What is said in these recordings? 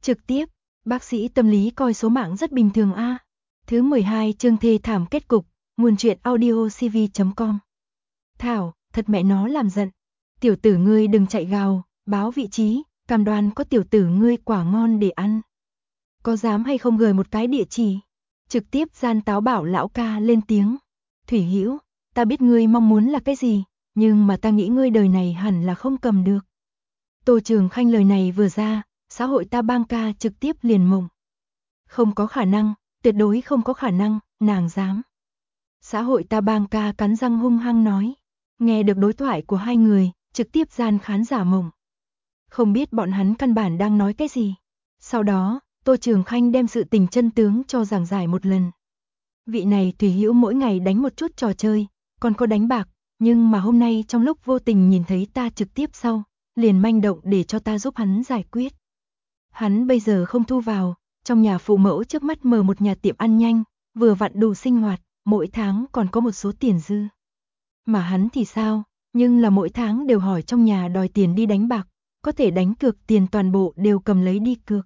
Trực tiếp, bác sĩ tâm lý coi số mạng rất bình thường a. Thứ 12 chương thê thảm kết cục, nguồn truyện audio cv.com. Thảo, thật mẹ nó làm giận. Tiểu tử ngươi đừng chạy gào, báo vị trí, cam đoan có tiểu tử ngươi quả ngon để ăn. Có dám hay không gửi một cái địa chỉ? Trực tiếp gian táo bảo lão ca lên tiếng. Thủy Hữu, ta biết ngươi mong muốn là cái gì, nhưng mà ta nghĩ ngươi đời này hẳn là không cầm được. Tô Trường Khanh lời này vừa ra, xã hội ta bang ca trực tiếp liền mộng. Không có khả năng, tuyệt đối không có khả năng, nàng dám. Xã hội ta bang ca cắn răng hung hăng nói. Nghe được đối thoại của hai người, trực tiếp gian khán giả mộng. Không biết bọn hắn căn bản đang nói cái gì. Sau đó, Tô Trường Khanh đem sự tình chân tướng cho giảng giải một lần. Vị này Thủy Hữu mỗi ngày đánh một chút trò chơi, còn có đánh bạc, nhưng mà hôm nay trong lúc vô tình nhìn thấy ta trực tiếp sau, liền manh động để cho ta giúp hắn giải quyết. Hắn bây giờ không thu vào, trong nhà phụ mẫu trước mắt mở một nhà tiệm ăn nhanh, vừa vặn đủ sinh hoạt, mỗi tháng còn có một số tiền dư. Mà hắn thì sao, nhưng là mỗi tháng đều hỏi trong nhà đòi tiền đi đánh bạc, có thể đánh cược tiền toàn bộ đều cầm lấy đi cược.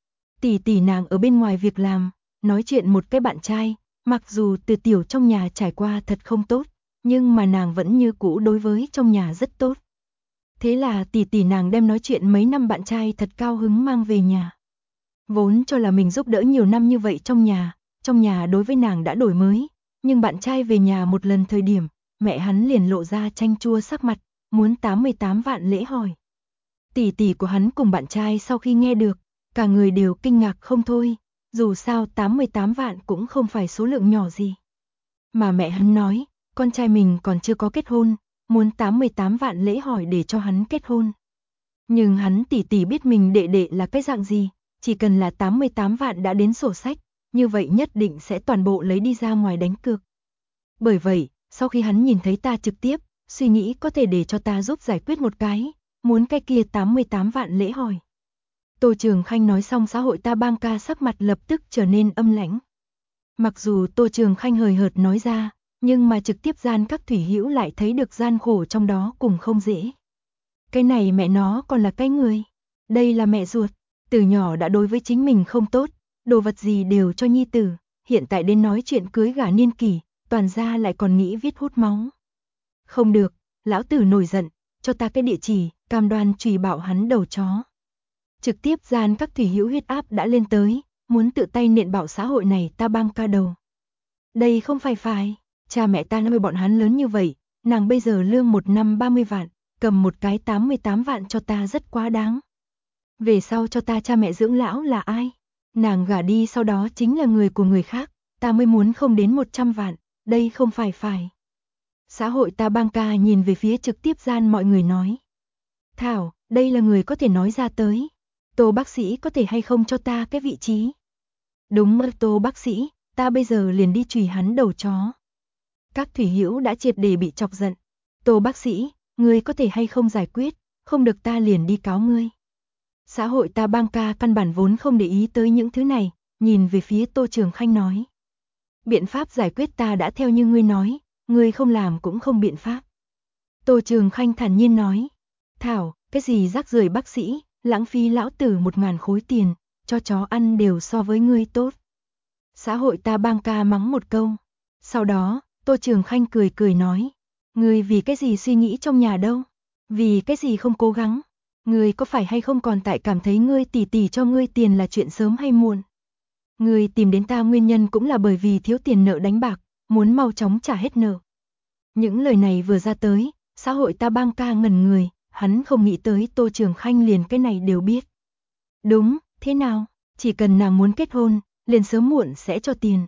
Tỷ tỷ nàng ở bên ngoài việc làm, nói chuyện một cái bạn trai, mặc dù từ tiểu trong nhà trải qua thật không tốt, nhưng mà nàng vẫn như cũ đối với trong nhà rất tốt. Thế là tỷ tỷ nàng đem nói chuyện mấy năm bạn trai thật cao hứng mang về nhà. Vốn cho là mình giúp đỡ nhiều năm như vậy trong nhà đối với nàng đã đổi mới, nhưng bạn trai về nhà một lần thời điểm, mẹ hắn liền lộ ra chanh chua sắc mặt, muốn 88 vạn lễ hỏi. Tỷ tỷ của hắn cùng bạn trai sau khi nghe được, cả người đều kinh ngạc không thôi, dù sao 88 vạn cũng không phải số lượng nhỏ gì. Mà mẹ hắn nói, con trai mình còn chưa có kết hôn, muốn 88 vạn lễ hỏi để cho hắn kết hôn. Nhưng hắn tỷ tỷ biết mình đệ đệ là cái dạng gì, chỉ cần là 88 vạn đã đến sổ sách, như vậy nhất định sẽ toàn bộ lấy đi ra ngoài đánh cược. Bởi vậy, sau khi hắn nhìn thấy ta trực tiếp, suy nghĩ có thể để cho ta giúp giải quyết một cái, muốn cái kia 88 vạn lễ hỏi. Tô Trường Khanh nói xong xã hội ta bang ca sắc mặt lập tức trở nên âm lãnh. Mặc dù Tô Trường Khanh hời hợt nói ra, nhưng mà trực tiếp gian các Thủy Hữu lại thấy được gian khổ trong đó cùng không dễ. Cái này mẹ nó còn là cái người. Đây là mẹ ruột, từ nhỏ đã đối với chính mình không tốt, đồ vật gì đều cho nhi tử, hiện tại đến nói chuyện cưới gả niên kỷ, toàn ra lại còn nghĩ viết hút máu. Không được, lão tử nổi giận, cho ta cái địa chỉ, cam đoan trùy bạo hắn đầu chó. Trực tiếp gian các Thủy Hữu huyết áp đã lên tới, muốn tự tay nện bạo xã hội này ta bang ca đầu. Đây không phải, cha mẹ ta nuôi bọn hắn lớn như vậy, nàng bây giờ lương một năm 30 vạn, cầm một cái 88 vạn cho ta rất quá đáng. Về sau cho ta cha mẹ dưỡng lão là ai? Nàng gả đi sau đó chính là người của người khác, ta mới muốn không đến 100 vạn, đây không phải. Xã hội ta bang ca nhìn về phía trực tiếp gian mọi người nói. Thảo, đây là người có thể nói ra tới. Tô bác sĩ có thể hay không cho ta cái vị trí? Đúng mơ Tô bác sĩ, ta bây giờ liền đi chùy hắn đầu chó. Các Thủy Hữu đã triệt để bị chọc giận. Tô bác sĩ, ngươi có thể hay không giải quyết, không được ta liền đi cáo ngươi. Xã hội ta bang ca căn bản vốn không để ý tới những thứ này, nhìn về phía Tô Trường Khanh nói. Biện pháp giải quyết ta đã theo như ngươi nói, ngươi không làm cũng không biện pháp. Tô Trường Khanh thản nhiên nói. Thảo, cái gì rác rưởi bác sĩ, lãng phí lão tử 1000 khối tiền, cho chó ăn đều so với ngươi tốt. Xã hội ta bang ca mắng một câu. Sau đó, Tô Trường Khanh cười nói. Ngươi vì cái gì suy nghĩ trong nhà đâu? Vì cái gì không cố gắng? Ngươi có phải hay không còn tại cảm thấy ngươi tỷ tỷ cho ngươi tiền là chuyện sớm hay muộn? Ngươi tìm đến ta nguyên nhân cũng là bởi vì thiếu tiền nợ đánh bạc, muốn mau chóng trả hết nợ. Những lời này vừa ra tới, xã hội ta bang ca ngẩn người, hắn không nghĩ tới Tô Trường Khanh liền cái này đều biết. Đúng, thế nào? Chỉ cần nàng muốn kết hôn, liền sớm muộn sẽ cho tiền.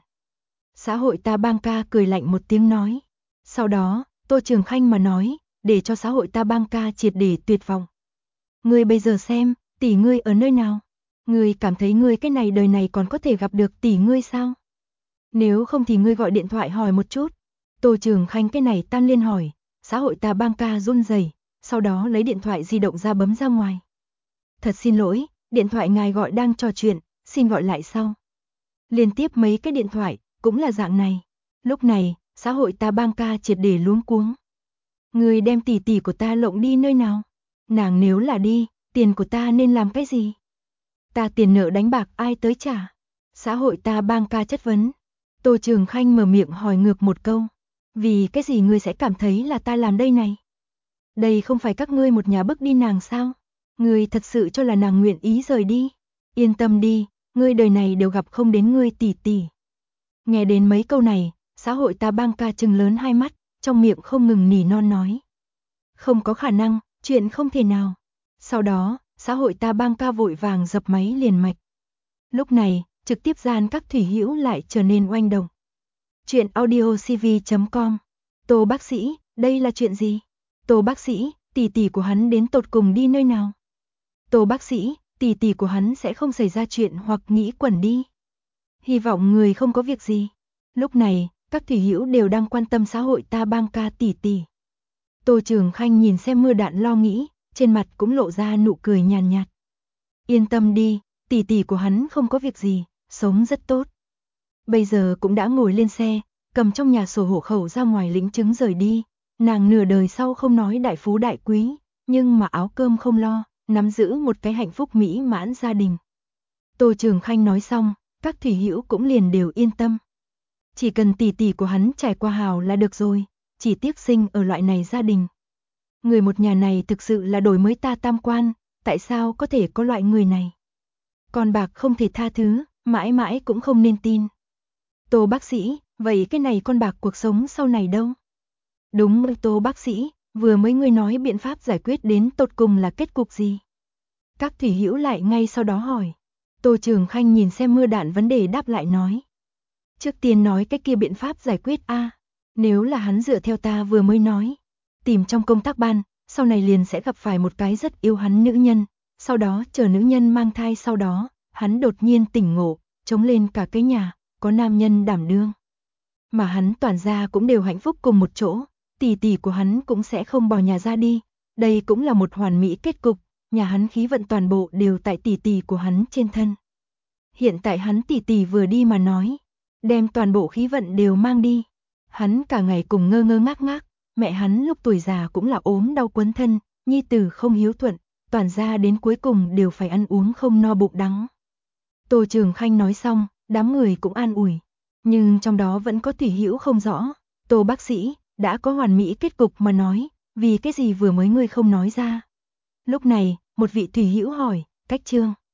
Xã hội ta bang ca cười lạnh một tiếng nói. Sau đó, Tô Trường Khanh mà nói, để cho xã hội ta bang ca triệt để tuyệt vọng. Ngươi bây giờ xem, tỷ ngươi ở nơi nào? Ngươi cảm thấy ngươi cái này đời này còn có thể gặp được tỷ ngươi sao? Nếu không thì ngươi gọi điện thoại hỏi một chút. Tô Trường Khanh cái này tan liên hỏi, xã hội ta bang ca run rẩy, sau đó lấy điện thoại di động ra bấm ra ngoài. Thật xin lỗi, điện thoại ngài gọi đang trò chuyện, xin gọi lại sau. Liên tiếp mấy cái điện thoại, cũng là dạng này. Lúc này, xã hội ta bang ca triệt để luống cuống. Người đem tỷ tỷ của ta lộng đi nơi nào? Nàng nếu là đi, tiền của ta nên làm cái gì? Ta tiền nợ đánh bạc ai tới trả? Xã hội ta bang ca chất vấn. Tô Trường Khanh mở miệng hỏi ngược một câu. Vì cái gì ngươi sẽ cảm thấy là ta làm đây này? Đây không phải các ngươi một nhà bức đi nàng sao? Ngươi thật sự cho là nàng nguyện ý rời đi? Yên tâm đi, ngươi đời này đều gặp không đến ngươi tỷ tỷ. Nghe đến mấy câu này, xã hội ta bang ca trừng lớn hai mắt, trong miệng không ngừng nỉ non nói. Không có khả năng, chuyện không thể nào. Sau đó, xã hội ta bang ca vội vàng dập máy liền mạch. Lúc này, trực tiếp gian các thủy hữu lại trở nên oanh động. Chuyện audiocv.com. Tô bác sĩ, đây là chuyện gì? Tô bác sĩ, tỷ tỷ của hắn đến tột cùng đi nơi nào? Tô bác sĩ, tỷ tỷ của hắn sẽ không xảy ra chuyện hoặc nghĩ quẩn đi. Hy vọng người không có việc gì. Lúc này, các thủy hữu đều đang quan tâm xã hội ta bang ca tỷ tỷ. Tô Trường Khanh nhìn xem mưa đạn lo nghĩ, trên mặt cũng lộ ra nụ cười nhàn nhạt. Yên tâm đi, tỷ tỷ của hắn không có việc gì, sống rất tốt. Bây giờ cũng đã ngồi lên xe, cầm trong nhà sổ hộ khẩu ra ngoài lĩnh chứng rời đi. Nàng nửa đời sau không nói đại phú đại quý, nhưng mà áo cơm không lo, nắm giữ một cái hạnh phúc mỹ mãn gia đình. Tô Trường Khanh nói xong, các thủy hữu cũng liền đều yên tâm. Chỉ cần tỷ tỷ của hắn trải qua hào là được rồi, chỉ tiếc sinh ở loại này gia đình. Người một nhà này thực sự là đổi mới ta tam quan, tại sao có thể có loại người này? Con bạc không thể tha thứ, mãi mãi cũng không nên tin. Tô bác sĩ, vậy cái này con bạc cuộc sống sau này đâu? Đúng, Tô bác sĩ, vừa mới ngươi nói biện pháp giải quyết đến tột cùng là kết cục gì? Các thủy hữu lại ngay sau đó hỏi. Tô Trường Khanh nhìn xem mưa đạn vấn đề đáp lại nói. Trước tiên nói cái kia biện pháp giải quyết a. Nếu là hắn dựa theo ta vừa mới nói, tìm trong công tác ban, sau này liền sẽ gặp phải một cái rất yêu hắn nữ nhân, sau đó chờ nữ nhân mang thai, sau đó, hắn đột nhiên tỉnh ngộ, chống lên cả cái nhà, có nam nhân đảm đương. Mà hắn toàn gia cũng đều hạnh phúc cùng một chỗ, tỷ tỷ của hắn cũng sẽ không bỏ nhà ra đi. Đây cũng là một hoàn mỹ kết cục, nhà hắn khí vận toàn bộ đều tại tỷ tỷ của hắn trên thân. Hiện tại hắn tỷ tỷ vừa đi mà nói, đem toàn bộ khí vận đều mang đi. Hắn cả ngày cùng ngơ ngơ ngác ngác, mẹ hắn lúc tuổi già cũng là ốm đau quấn thân, nhi tử không hiếu thuận, toàn gia đến cuối cùng đều phải ăn uống không no bụng đắng. Tô Trường Khanh nói xong, đám người cũng an ủi, nhưng trong đó vẫn có thủy hữu không rõ. Tô bác sĩ, đã có hoàn mỹ kết cục mà nói, vì cái gì vừa mới ngươi không nói ra? Lúc này, một vị thủy hữu hỏi, Cách Trương,